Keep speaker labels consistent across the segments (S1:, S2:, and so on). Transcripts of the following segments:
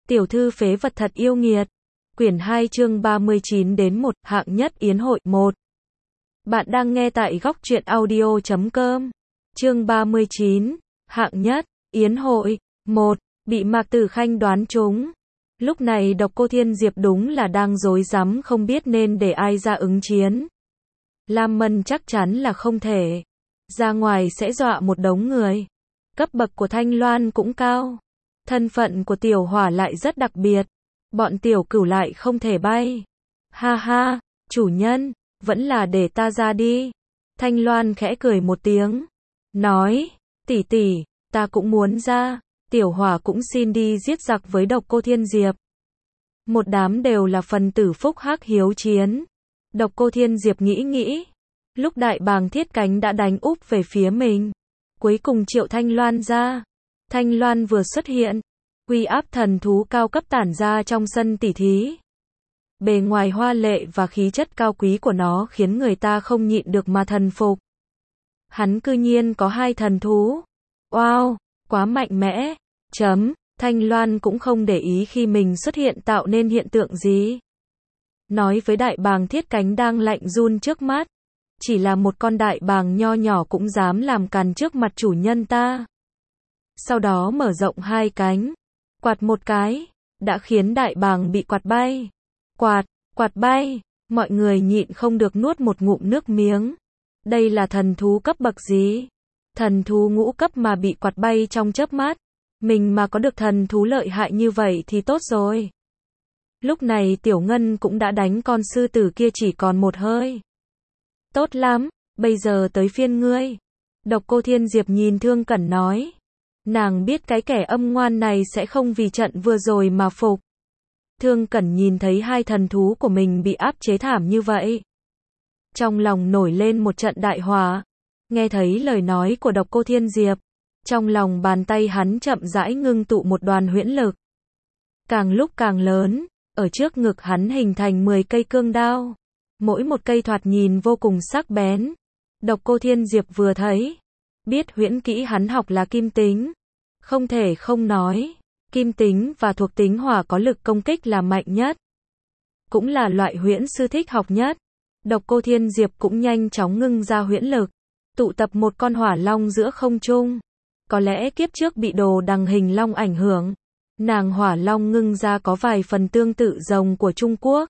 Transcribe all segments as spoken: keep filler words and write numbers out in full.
S1: Tiểu thư phế vật thật yêu nghiệt. Quyển hai chương ba mươi chín đến một, hạng nhất yến hội, một. Bạn đang nghe tại góc truyện audio chấm com. Chương ba mươi chín, hạng nhất, yến hội, một. Bị Mạc Tử Khanh đoán trúng. Lúc này Độc Cô Thiên Diệp đúng là đang rối rắm không biết nên để ai ra ứng chiến. Lam Mân chắc chắn là không thể. Ra ngoài sẽ dọa một đống người. Cấp bậc của Thanh Loan cũng cao. Thân phận của Tiểu Hỏa lại rất đặc biệt. Bọn Tiểu Cửu lại không thể bay. Ha ha, chủ nhân, vẫn là để ta ra đi. Thanh Loan khẽ cười một tiếng. Nói, tỷ tỷ, ta cũng muốn ra. Tiểu Hỏa cũng xin đi giết giặc với Độc Cô Thiên Diệp. Một đám đều là phần tử phúc hắc hiếu chiến. Độc Cô Thiên Diệp nghĩ nghĩ. Lúc Đại Bàng Thiết Cánh đã đánh úp về phía mình. Cuối cùng triệu Thanh Loan ra. Thanh Loan vừa xuất hiện. Uy áp thần thú cao cấp tản ra trong sân tỉ thí. Bề ngoài hoa lệ và khí chất cao quý của nó khiến người ta không nhịn được mà thần phục. Hắn cư nhiên có hai thần thú. Wow, quá mạnh mẽ. Chấm, Thanh Loan cũng không để ý khi mình xuất hiện tạo nên hiện tượng gì. Nói với Đại Bàng Thiết Cánh đang lạnh run trước mắt. Chỉ là một con đại bàng nho nhỏ cũng dám làm càn trước mặt chủ nhân ta. Sau đó mở rộng hai cánh. Quạt một cái. Đã khiến đại bàng bị quạt bay. Quạt, quạt bay. Mọi người nhịn không được nuốt một ngụm nước miếng. Đây là thần thú cấp bậc gì? Thần thú ngũ cấp mà bị quạt bay trong chớp mắt. Mình mà có được thần thú lợi hại như vậy thì tốt rồi. Lúc này Tiểu Ngân cũng đã đánh con sư tử kia chỉ còn một hơi. Tốt lắm, bây giờ tới phiên ngươi. Độc Cô Thiên Diệp nhìn Thương Cẩn nói. Nàng biết cái kẻ âm ngoan này sẽ không vì trận vừa rồi mà phục. Thương Cẩn nhìn thấy hai thần thú của mình bị áp chế thảm như vậy. Trong lòng nổi lên một trận đại hỏa. Nghe thấy lời nói của Độc Cô Thiên Diệp. Trong lòng bàn tay hắn chậm rãi ngưng tụ một đoàn huyễn lực. Càng lúc càng lớn, ở trước ngực hắn hình thành mười cây cương đao. Mỗi một cây thoạt nhìn vô cùng sắc bén. Độc Cô Thiên Diệp vừa thấy. Biết huyễn kỹ hắn học là kim tính. Không thể không nói. Kim tính và thuộc tính hỏa có lực công kích là mạnh nhất. Cũng là loại huyễn sư thích học nhất. Độc Cô Thiên Diệp cũng nhanh chóng ngưng ra huyễn lực. Tụ tập một con hỏa long giữa không trung. Có lẽ kiếp trước bị đồ đằng hình long ảnh hưởng. Nàng hỏa long ngưng ra có vài phần tương tự rồng của Trung Quốc.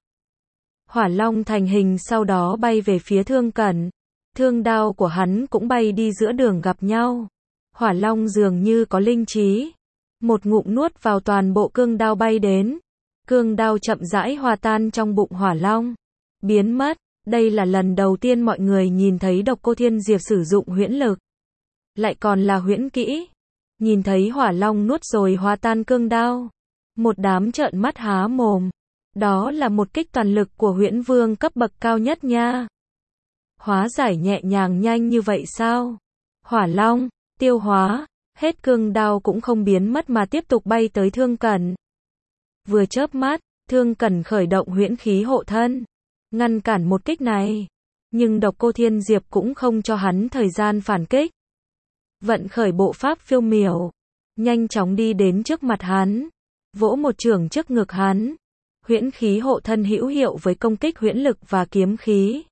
S1: Hỏa long thành hình sau đó bay về phía Thương Cẩn. Thương đao của hắn cũng bay đi giữa đường gặp nhau. Hỏa long dường như có linh trí. Một ngụm nuốt vào toàn bộ cương đao bay đến. Cương đao chậm rãi hòa tan trong bụng hỏa long. Biến mất. Đây là lần đầu tiên mọi người nhìn thấy Độc Cô Thiên Diệp sử dụng huyễn lực. Lại còn là huyễn kỹ. Nhìn thấy hỏa long nuốt rồi hòa tan cương đao. Một đám trợn mắt há mồm. Đó là một kích toàn lực của huyễn vương cấp bậc cao nhất nha. Hóa giải nhẹ nhàng nhanh như vậy sao? Hỏa long, tiêu hóa, hết cương đao cũng không biến mất mà tiếp tục bay tới Thương Cẩn. Vừa chớp mắt, Thương Cẩn khởi động huyễn khí hộ thân. Ngăn cản một kích này. Nhưng Độc Cô Thiên Diệp cũng không cho hắn thời gian phản kích. Vận khởi bộ pháp phiêu miểu. Nhanh chóng đi đến trước mặt hắn. Vỗ một chưởng trước ngực hắn. Huyễn khí hộ thân hữu hiệu với công kích huyễn lực và kiếm khí.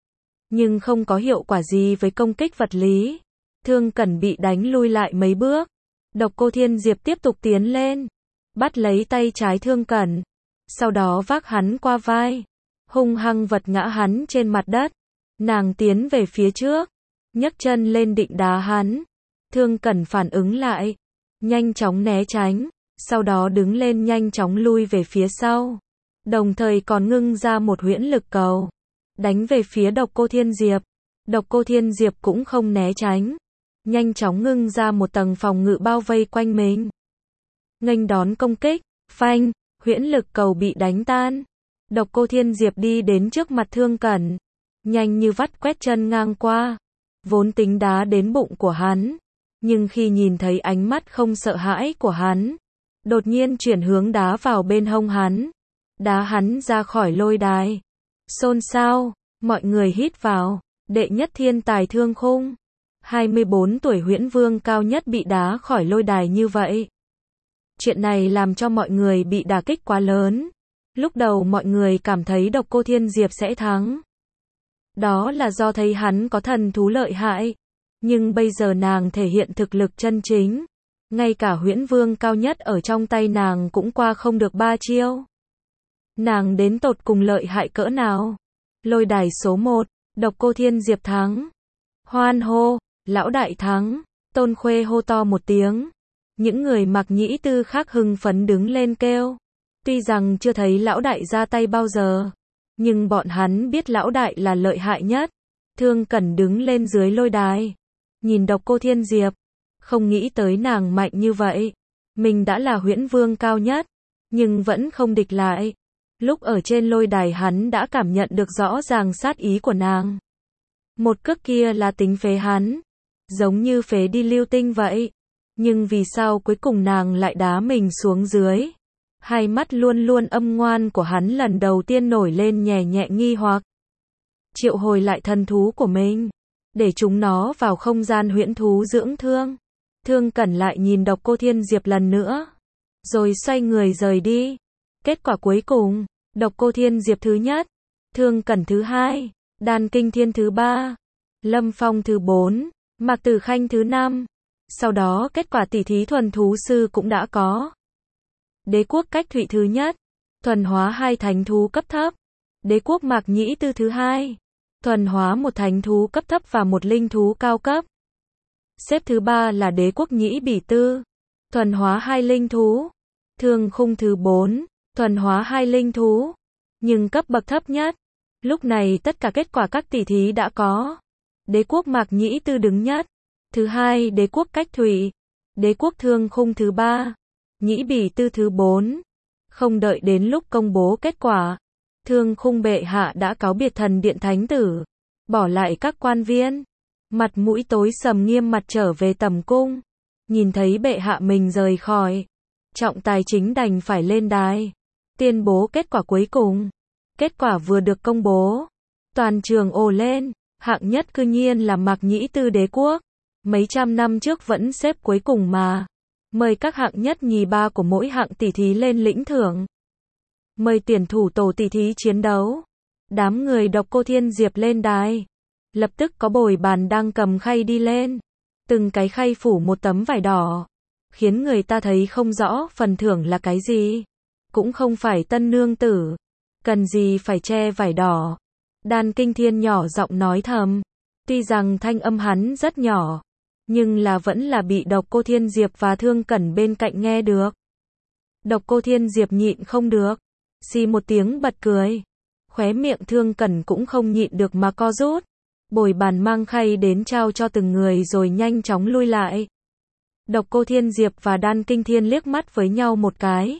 S1: Nhưng không có hiệu quả gì với công kích vật lý. Thương Cẩn bị đánh lui lại mấy bước. Độc Cô Thiên Diệp tiếp tục tiến lên. Bắt lấy tay trái Thương Cẩn. Sau đó vác hắn qua vai. Hung hăng vật ngã hắn trên mặt đất. Nàng tiến về phía trước. Nhấc chân lên định đá hắn. Thương Cẩn phản ứng lại. Nhanh chóng né tránh. Sau đó đứng lên nhanh chóng lui về phía sau. Đồng thời còn ngưng ra một huyễn lực cầu. Đánh về phía Độc Cô Thiên Diệp. Độc Cô Thiên Diệp cũng không né tránh. Nhanh chóng ngưng ra một tầng phòng ngự bao vây quanh mình. Nghênh đón công kích. Phanh, huyễn lực cầu bị đánh tan. Độc Cô Thiên Diệp đi đến trước mặt Thương Cẩn. Nhanh như vắt quét chân ngang qua. Vốn tính đá đến bụng của hắn. Nhưng khi nhìn thấy ánh mắt không sợ hãi của hắn. Đột nhiên chuyển hướng đá vào bên hông hắn. Đá hắn ra khỏi lôi đài. Xôn xao, mọi người hít vào. Đệ nhất thiên tài Thương Khung. hai mươi bốn tuổi huyễn vương cao nhất bị đá khỏi lôi đài như vậy. Chuyện này làm cho mọi người bị đả kích quá lớn. Lúc đầu mọi người cảm thấy Độc Cô Thiên Diệp sẽ thắng. Đó là do thấy hắn có thần thú lợi hại. Nhưng bây giờ nàng thể hiện thực lực chân chính. Ngay cả huyễn vương cao nhất ở trong tay nàng cũng qua không được ba chiêu. Nàng đến tột cùng lợi hại cỡ nào? Lôi đài số một, Độc Cô Thiên Diệp thắng. Hoan hô, lão đại thắng. Tôn Khuê hô to một tiếng. Những người Mạc Nhĩ Tư khác hưng phấn đứng lên kêu. Tuy rằng chưa thấy lão đại ra tay bao giờ, nhưng bọn hắn biết lão đại là lợi hại nhất. Thương Cẩn đứng lên dưới lôi đài, nhìn Độc Cô Thiên Diệp, không nghĩ tới nàng mạnh như vậy. Mình đã là huyễn vương cao nhất, nhưng vẫn không địch lại. Lúc ở trên lôi đài hắn đã cảm nhận được rõ ràng sát ý của nàng. Một cước kia là tính phế hắn, giống như phế đi Lưu Tinh vậy. Nhưng vì sao cuối cùng nàng lại đá mình xuống dưới? Hai mắt luôn luôn âm ngoan của hắn lần đầu tiên nổi lên nhẹ nhẹ nghi hoặc. Triệu hồi lại thần thú của mình, để chúng nó vào không gian huyễn thú dưỡng thương. Thương Cẩn lại nhìn Độc Cô Thiên Diệp lần nữa, rồi xoay người rời đi. Kết quả cuối cùng, Độc Cô Thiên Diệp thứ nhất, Thương Cẩn thứ hai, Đan Kinh Thiên thứ ba, Lâm Phong thứ bốn, Mạc Tử Khanh thứ năm. Sau đó kết quả tỷ thí thuần thú sư cũng đã có. Đế quốc Cách Thụy thứ nhất, thuần hóa hai thánh thú cấp thấp. Đế quốc Mạc Nhĩ Tư thứ hai, thuần hóa một thánh thú cấp thấp và một linh thú cao cấp. Xếp thứ ba là đế quốc Nhĩ Bỉ Tư, thuần hóa hai linh thú. Thương Khung thứ bốn, thuần hóa hai linh thú, nhưng cấp bậc thấp nhất. Lúc này tất cả kết quả các tỷ thí đã có. Đế quốc Mạc Nhĩ Tư đứng nhất, thứ hai đế quốc Cách Thụy, đế quốc Thương Khung thứ ba, Nhĩ Bỉ Tư thứ bốn. Không đợi đến lúc công bố kết quả, Thương Khung bệ hạ đã cáo biệt thần điện thánh tử, bỏ lại các quan viên, mặt mũi tối sầm nghiêm mặt trở về tầm cung. Nhìn thấy bệ hạ mình rời khỏi, trọng tài chính đành phải lên đài, tuyên bố kết quả cuối cùng. Kết quả vừa được công bố, toàn trường ồ lên, hạng nhất cư nhiên là Mạc Nhĩ Tư đế quốc. Mấy trăm năm trước vẫn xếp cuối cùng mà. Mời các hạng nhất nhì ba của mỗi hạng tỷ thí lên lĩnh thưởng. Mời tuyển thủ tổ tỷ thí chiến đấu. Đám người Độc Cô Thiên Diệp lên đài. Lập tức có bồi bàn đang cầm khay đi lên. Từng cái khay phủ một tấm vải đỏ, khiến người ta thấy không rõ phần thưởng là cái gì. Cũng không phải tân nương tử, cần gì phải che vải đỏ. Đan Kinh Thiên nhỏ giọng nói thầm. Tuy rằng thanh âm hắn rất nhỏ, nhưng là vẫn là bị Độc Cô Thiên Diệp và Thương Cẩn bên cạnh nghe được. Độc Cô Thiên Diệp nhịn không được, xì một tiếng bật cười. Khóe miệng Thương Cẩn cũng không nhịn được mà co rút. Bồi bàn mang khay đến trao cho từng người rồi nhanh chóng lui lại. Độc Cô Thiên Diệp và Đan Kinh Thiên liếc mắt với nhau một cái.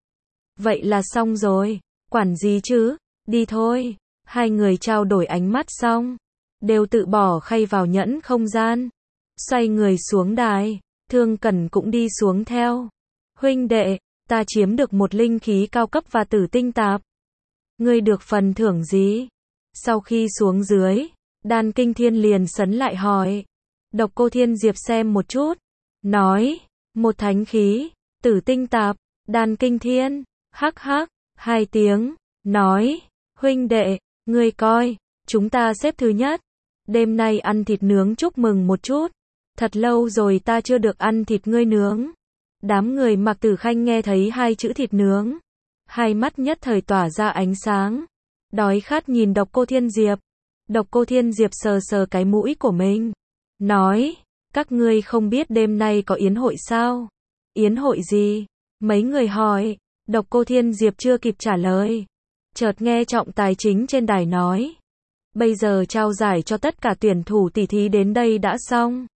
S1: Vậy là xong rồi, quản gì chứ, đi thôi. Hai người trao đổi ánh mắt xong, đều tự bỏ khay vào nhẫn không gian, xoay người xuống đài. Thương Cẩn cũng đi xuống theo. Huynh đệ, ta chiếm được một linh khí cao cấp và tử tinh tạp. Ngươi được phần thưởng gì? Sau khi xuống dưới, Đan Kinh Thiên liền sấn lại hỏi. Độc Cô Thiên Diệp xem một chút, nói, một thánh khí, tử tinh tạp. Đan Kinh Thiên, hắc hắc, hai tiếng, nói, huynh đệ, ngươi coi, chúng ta xếp thứ nhất. Đêm nay ăn thịt nướng chúc mừng một chút. Thật lâu rồi ta chưa được ăn thịt ngươi nướng. Đám người Mạc Tử Khanh nghe thấy hai chữ thịt nướng, hai mắt nhất thời tỏa ra ánh sáng, đói khát nhìn Độc Cô Thiên Diệp. Độc Cô Thiên Diệp sờ sờ cái mũi của mình, nói, các ngươi không biết đêm nay có yến hội sao? Yến hội gì? Mấy người hỏi. Độc Cô Thiên Diệp chưa kịp trả lời, chợt nghe trọng tài chính trên đài nói, bây giờ trao giải cho tất cả tuyển thủ tỷ thí đến đây đã xong.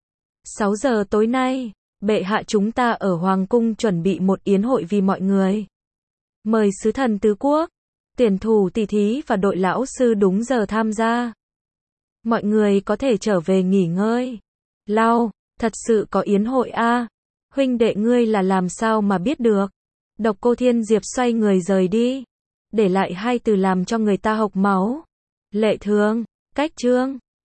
S1: sáu giờ tối nay, bệ hạ chúng ta ở Hoàng cung chuẩn bị một yến hội vì mọi người. Mời sứ thần tứ quốc, tuyển thủ tỷ thí và đội lão sư đúng giờ tham gia. Mọi người có thể trở về nghỉ ngơi. Lau, thật sự có yến hội a? À? Huynh đệ ngươi là làm sao mà biết được? Độc Cô Thiên Diệp xoay người rời đi, để lại hai từ làm cho người ta hộc máu. Lệ Thương, Cách Trương.